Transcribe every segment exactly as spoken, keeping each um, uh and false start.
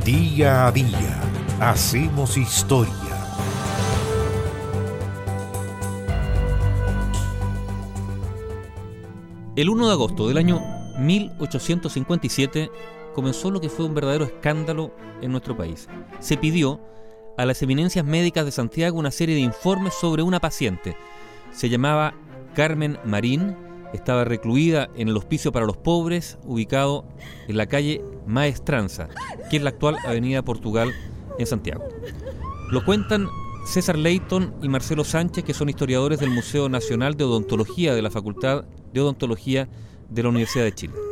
Día a día hacemos historia. El uno de agosto del año mil ochocientos cincuenta y siete comenzó lo que fue un verdadero escándalo en nuestro país. Se pidió a las eminencias médicas de Santiago una serie de informes sobre una paciente. Se llamaba Carmen Marín, estaba recluida en el Hospicio para los Pobres, ubicado en la calle Maestranza, que es la actual Avenida Portugal en Santiago. Lo cuentan César Leighton y Marcelo Sánchez, que son historiadores del Museo Nacional de Odontología de la Facultad de Odontología de la Universidad de Chile.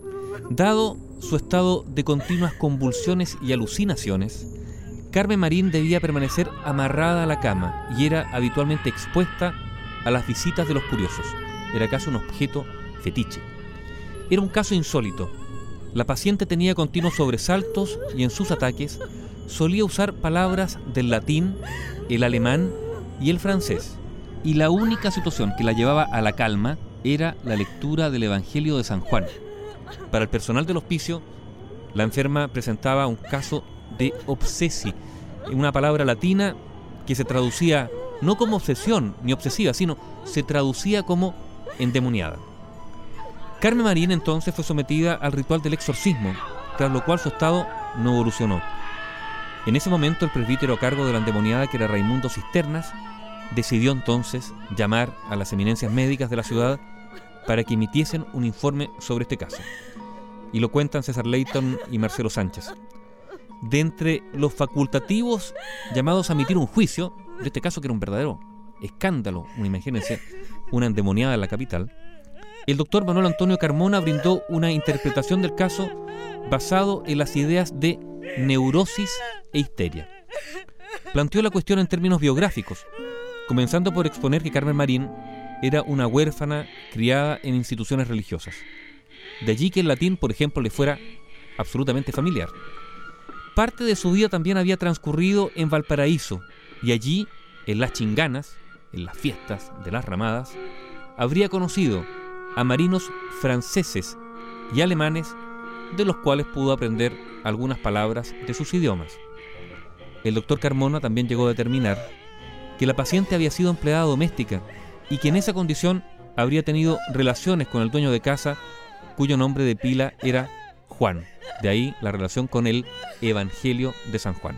Dado su estado de continuas convulsiones y alucinaciones, Carmen Marín debía permanecer amarrada a la cama y era habitualmente expuesta a las visitas de los curiosos. Era casi un objeto fetiche. Era un caso insólito. La paciente tenía continuos sobresaltos y en sus ataques solía usar palabras del latín, el alemán y el francés. Y la única situación que la llevaba a la calma era la lectura del Evangelio de San Juan. Para el personal del hospicio, la enferma presentaba un caso de obsesi, una palabra latina que se traducía no como obsesión ni obsesiva, sino se traducía como endemoniada. Carmen Marín entonces fue sometida al ritual del exorcismo, tras lo cual su estado no evolucionó. En ese momento el presbítero a cargo de la endemoniada, que era Raimundo Cisternas, decidió entonces llamar a las eminencias médicas de la ciudad para que emitiesen un informe sobre este caso. Y lo cuentan César Leighton y Marcelo Sánchez. De entre los facultativos llamados a emitir un juicio, de este caso que era un verdadero escándalo, una imagínense, una endemoniada en la capital, el doctor Manuel Antonio Carmona brindó una interpretación del caso basado en las ideas de neurosis e histeria. Planteó la cuestión en términos biográficos, comenzando por exponer que Carmen Marín era una huérfana criada en instituciones religiosas. De allí que el latín, por ejemplo, le fuera absolutamente familiar. Parte de su vida también había transcurrido en Valparaíso, y allí, en las chinganas, en las fiestas de las ramadas, habría conocido a marinos franceses y alemanes, de los cuales pudo aprender algunas palabras de sus idiomas. El doctor Carmona también llegó a determinar que la paciente había sido empleada doméstica y que en esa condición habría tenido relaciones con el dueño de casa, cuyo nombre de pila era Juan. De ahí la relación con el Evangelio de San Juan.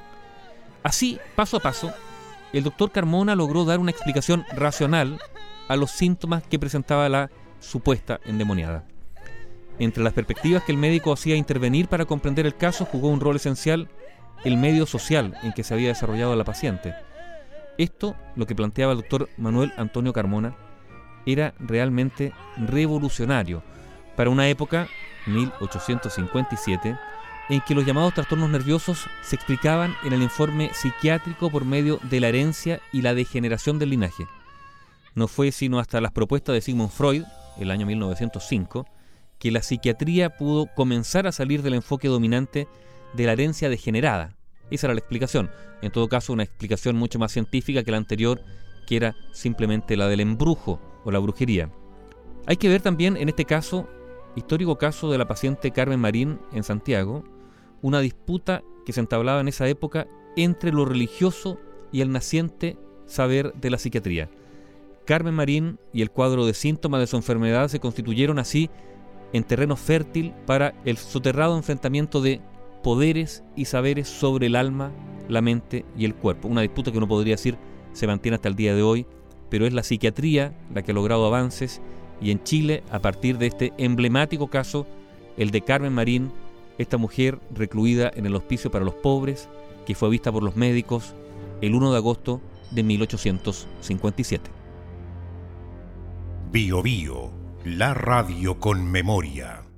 Así, paso a paso, el doctor Carmona logró dar una explicación racional a los síntomas que presentaba la supuesta endemoniada. Entre las perspectivas que el médico hacía intervenir para comprender el caso, jugó un rol esencial el medio social en que se había desarrollado la paciente. Esto, lo que planteaba el doctor Manuel Antonio Carmona, era realmente revolucionario para una época, mil ochocientos cincuenta y siete, en que los llamados trastornos nerviosos se explicaban en el informe psiquiátrico por medio de la herencia y la degeneración del linaje. No fue sino hasta las propuestas de Sigmund Freud, el año mil novecientos cinco, que la psiquiatría pudo comenzar a salir del enfoque dominante de la herencia degenerada. Esa era la explicación. En todo caso, una explicación mucho más científica que la anterior, que era simplemente la del embrujo o la brujería. Hay que ver también en este caso, histórico caso de la paciente Carmen Marín en Santiago, una disputa que se entablaba en esa época entre lo religioso y el naciente saber de la psiquiatría. Carmen Marín y el cuadro de síntomas de su enfermedad se constituyeron así en terreno fértil para el soterrado enfrentamiento de poderes y saberes sobre el alma, la mente y el cuerpo. Una disputa que uno podría decir se mantiene hasta el día de hoy, pero es la psiquiatría la que ha logrado avances, y en Chile, a partir de este emblemático caso, el de Carmen Marín, esta mujer recluida en el Hospicio para los Pobres, que fue vista por los médicos el uno de agosto de mil ochocientos cincuenta y siete. Bio Bio, la radio con memoria.